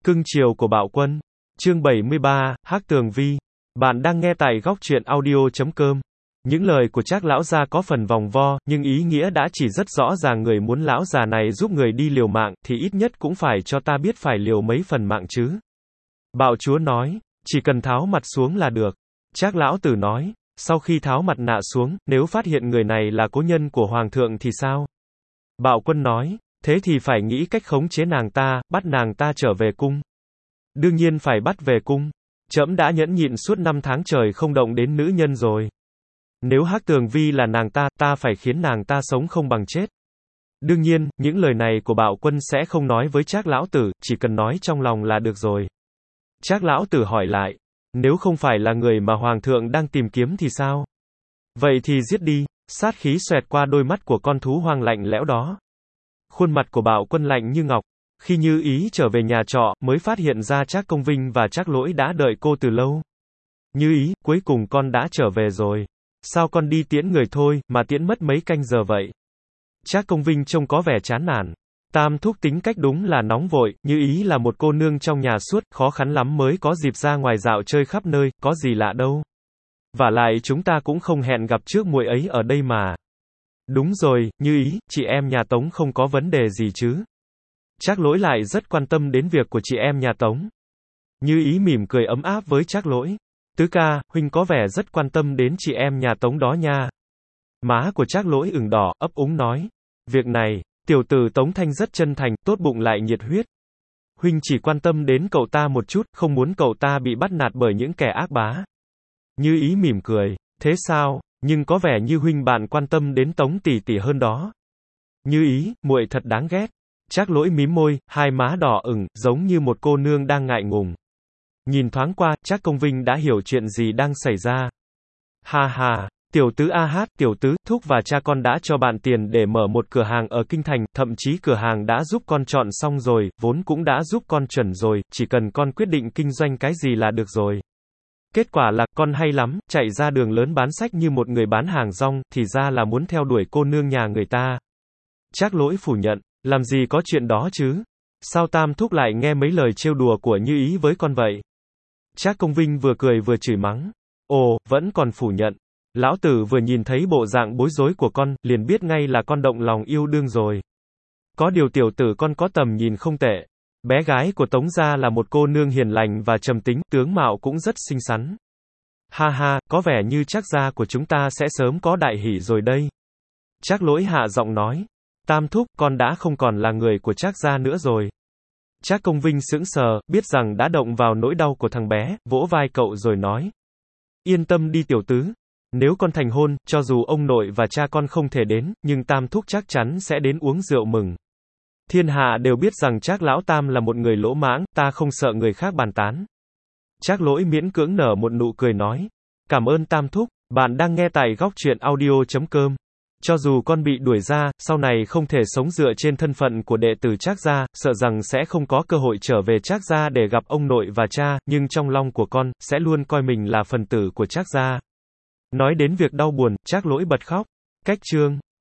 Cưng chiều của Bạo Quân. Chương 73, Hắc Tường Vi. Bạn đang nghe tại góc truyện audio.com. Những lời của Trác lão gia có phần vòng vo, nhưng ý nghĩa đã chỉ rất rõ ràng, người muốn lão già này giúp người đi liều mạng, thì ít nhất cũng phải cho ta biết phải liều mấy phần mạng chứ. Bạo chúa nói, chỉ cần tháo mặt xuống là được. Trác lão tử nói, sau khi tháo mặt nạ xuống, nếu phát hiện người này là cố nhân của hoàng thượng thì sao? Bạo Quân nói, thế thì phải nghĩ cách khống chế nàng ta, bắt nàng ta trở về cung. Đương nhiên phải bắt về cung. Trẫm đã nhẫn nhịn suốt 5 tháng trời không động đến nữ nhân rồi. Nếu Hắc Tường Vi là nàng ta, ta phải khiến nàng ta sống không bằng chết. Đương nhiên, những lời này của Bạo Quân sẽ không nói với Trác lão tử, chỉ cần nói trong lòng là được rồi. Trác lão tử hỏi lại, nếu không phải là người mà hoàng thượng đang tìm kiếm thì sao? Vậy thì giết đi. Sát khí xoẹt qua đôi mắt của con thú hoang lạnh lẽo đó. Khuôn mặt của Bạo Quân lạnh như ngọc. Khi Như Ý trở về nhà trọ, mới phát hiện ra Trác Công Vinh và Trác Lỗi đã đợi cô từ lâu. Như Ý, cuối cùng con đã trở về rồi. Sao con đi tiễn người thôi, mà tiễn mất mấy canh giờ vậy? Trác Công Vinh trông có vẻ chán nản. Tam thúc tính cách đúng là nóng vội, Như Ý là một cô nương trong nhà suốt, khó khăn lắm mới có dịp ra ngoài dạo chơi khắp nơi, có gì lạ đâu. Vả lại chúng ta cũng không hẹn gặp trước muội ấy ở đây mà. Đúng rồi, Như Ý, chị em nhà Tống không có vấn đề gì chứ? Trác Lỗi lại rất quan tâm đến việc của chị em nhà Tống. Như Ý mỉm cười ấm áp với Trác Lỗi. Tứ ca, huynh có vẻ rất quan tâm đến chị em nhà Tống đó nha. Má của Trác Lỗi ửng đỏ, ấp úng nói. Việc này, tiểu tử Tống Thanh rất chân thành, tốt bụng lại nhiệt huyết. Huynh chỉ quan tâm đến cậu ta một chút, không muốn cậu ta bị bắt nạt bởi những kẻ ác bá. Như Ý mỉm cười. Thế sao? Nhưng có vẻ như huynh bạn quan tâm đến Tống tỷ tỷ hơn đó. Như Ý, muội thật đáng ghét. Trác Lỗi mím môi, hai má đỏ ửng, giống như một cô nương đang ngại ngùng. Nhìn thoáng qua, Trác Công Vinh đã hiểu chuyện gì đang xảy ra. Ha ha, tiểu tứ a hát, tiểu tứ, thúc và cha con đã cho bạn tiền để mở một cửa hàng ở Kinh Thành, thậm chí cửa hàng đã giúp con chọn xong rồi, vốn cũng đã giúp con chuẩn rồi, chỉ cần con quyết định kinh doanh cái gì là được rồi. Kết quả là, con hay lắm, chạy ra đường lớn bán sách như một người bán hàng rong, thì ra là muốn theo đuổi cô nương nhà người ta. Trác Lỗi phủ nhận, làm gì có chuyện đó chứ? Sao Tam thúc lại nghe mấy lời trêu đùa của Như Ý với con vậy? Trác Công Vinh vừa cười vừa chửi mắng. Ồ, vẫn còn phủ nhận. Lão tử vừa nhìn thấy bộ dạng bối rối của con, liền biết ngay là con động lòng yêu đương rồi. Có điều tiểu tử con có tầm nhìn không tệ. Bé gái của Tống gia là một cô nương hiền lành và trầm tính, tướng mạo cũng rất xinh xắn. Ha ha, có vẻ như Trác gia của chúng ta sẽ sớm có đại hỷ rồi đây. Trác Lỗi hạ giọng nói. Tam thúc, con đã không còn là người của Trác gia nữa rồi. Trác Công Vinh sững sờ, biết rằng đã động vào nỗi đau của thằng bé, vỗ vai cậu rồi nói. Yên tâm đi tiểu tứ. Nếu con thành hôn, cho dù ông nội và cha con không thể đến, nhưng Tam thúc chắc chắn sẽ đến uống rượu mừng. Thiên hạ đều biết rằng Trác lão Tam là một người lỗ mãng, ta không sợ người khác bàn tán. Trác Lỗi miễn cưỡng nở một nụ cười nói. Cảm ơn Tam thúc, bạn đang nghe tại góc truyện audio.com. Cho dù con bị đuổi ra, sau này không thể sống dựa trên thân phận của đệ tử Trác gia, sợ rằng sẽ không có cơ hội trở về Trác gia để gặp ông nội và cha, nhưng trong lòng của con, sẽ luôn coi mình là phần tử của Trác gia. Nói đến việc đau buồn, Trác Lỗi bật khóc. Cách chương